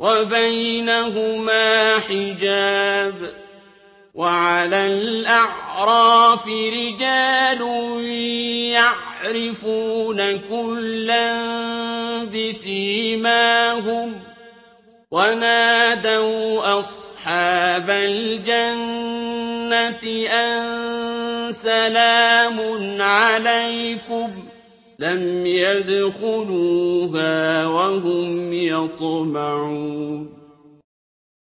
وبينهما حجاب وعلى الأعراف رجال يعرفون كلا بسيماهم ونادوا أصحاب الجنة أن سلام عليكم لم يدخلوها وهم يطمعون